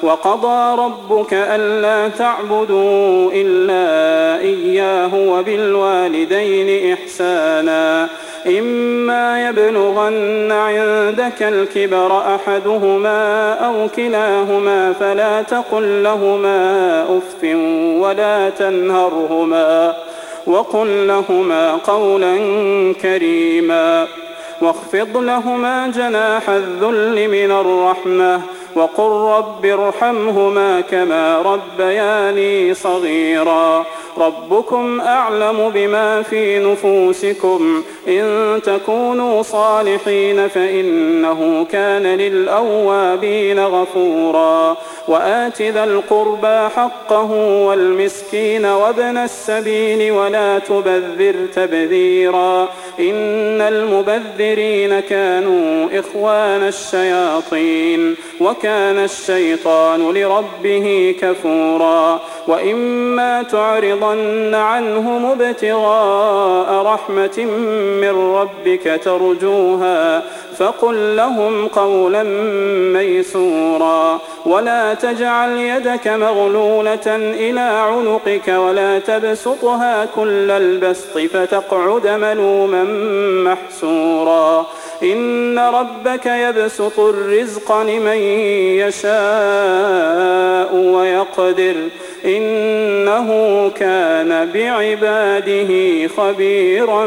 وقضى ربك ألا تعبدوا إلا إياه وبالوالدين إحسانا إما يبلغن عندك الكبر أحدهما أو كلاهما فلا تقل لهما أف ولا تنهرهما وقل لهما قولا كريما واخفض لهما جناح الذل من الرحمة وقل رب ارحمهما كما ربياني صغيرا ربكم أعلم بما في نفوسكم إن تكونوا صالحين فإنه كان للأوابين غفورا وآت ذا القربى حقه والمسكين وابن السبيل ولا تبذر تبذيرا إن المبذرين كانوا إخوان الشياطين وكان الشيطان لربه كفورا وإما تعرضن عنهم ابتغاء رحمة من ربك ترجوها فقل لهم قولا ميسورا ولا تجعل يدك مغلولة إلى عنقك ولا تبسطها كل البسط فتقعد ملوما محسورا إن ربك يبسط الرزق لمن يشاء ويقدر إنه كان بعباده خبيرا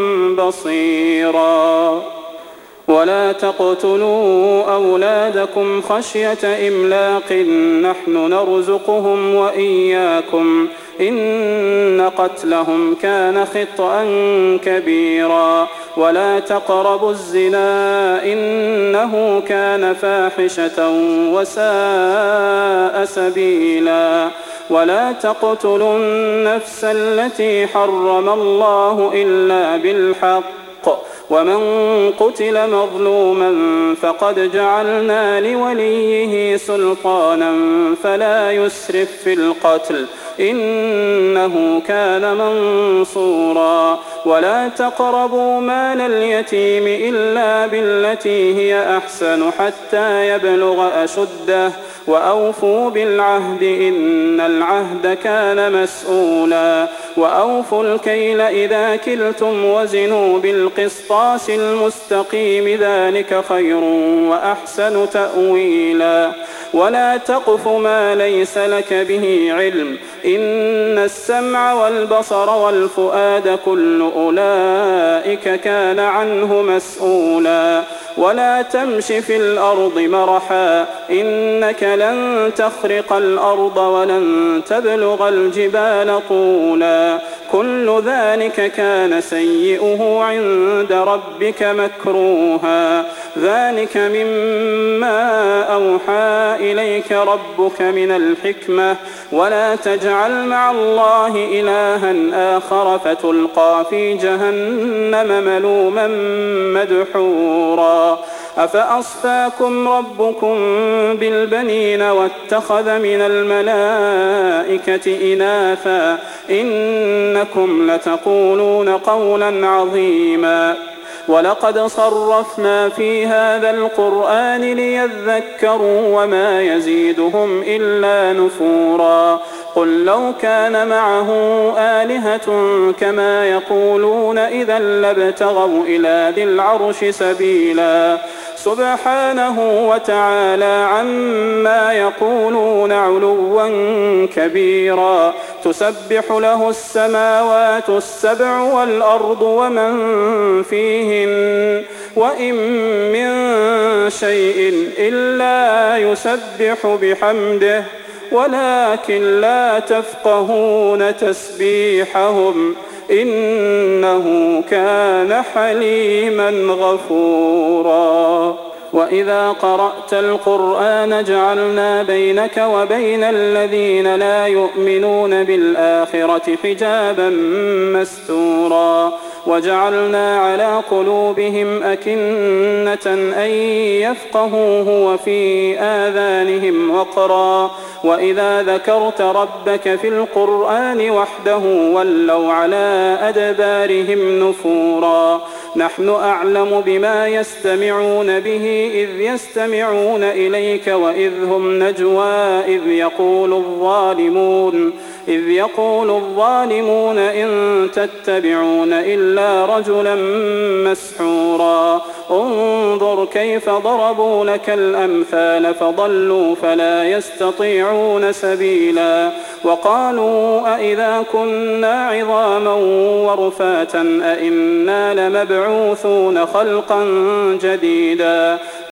بصيرا ولا تقتلوا أولادكم خشية إملاق نحن نرزقهم وإياكم إن قتلهم كان خطأ كبيرا ولا تقربوا الزنا إنه كان فاحشة وساء سبيلا ولا تقتلوا النفس التي حرم الله إلا بالحق ومن قتل مظلوما فقد جعلنا لوليه سلطانا فلا يسرف في القتل إنه كان منصورا ولا تقربوا مال اليتيم إلا بالتي هي أحسن حتى يبلغ أشده وأوفوا بالعهد إن العهد كان مسؤولا وأوفوا الكيل إذا كلتم وزنوا بالقسطاس المستقيم ذلك خير وأحسن تأويلا ولا تقف ما ليس لك به علم إن السمع والبصر والفؤاد كل أولئك كان عنه مسؤولا ولا تمش في الأرض مرحا إنك لن تخرق الأرض ولن تبلغ الجبال طولا كل ذلك كان سيئه عند ربك مكروها ذلك مما أوحى إليك ربك من الحكمة ولا تجعل مع الله إلها آخر فتلقى في جهنم ملوما مدحورا أفأصفاكم ربكم بالبنين واتخذ من الملائكة إناثا إنكم لتقولون قولا عظيما ولقد صرفنا في هذا القرآن ليذكروا وما يزيدهم إلا نفورا قل لو كان معه آلهة كما يقولون إذا لابتغوا إلى ذي العرش سبيلا سبحانه وتعالى عما يقولون علوا كبيرا تسبح له السماوات السبع والأرض ومن فيهن وإن من شيء إلا يسبح بحمده ولكن لا تفقهون تسبيحهم إنه كان حليما غفورا وإذا قرأت القرآن جعلنا بينك وبين الذين لا يؤمنون بالآخرة حجابا مستورا وجعلنا على قلوبهم أكنة أن يفقهوه وفي آذانهم وقرا وإذا ذكرت ربك في القرآن وحده ولوا على أدبارهم نفورا نحن أعلم بما يستمعون به إذ يستمعون إليك وإذ هم نجوى إذ يقول الظالمون إن تتبعون إلا رجلا مسحورا انظر كيف ضربوا لك الأمثال فضلوا فلا يستطيعون سبيلا وقالوا أئذا كنا عظاما ورفاتا أئنا لمبعوثون خلقا جديدا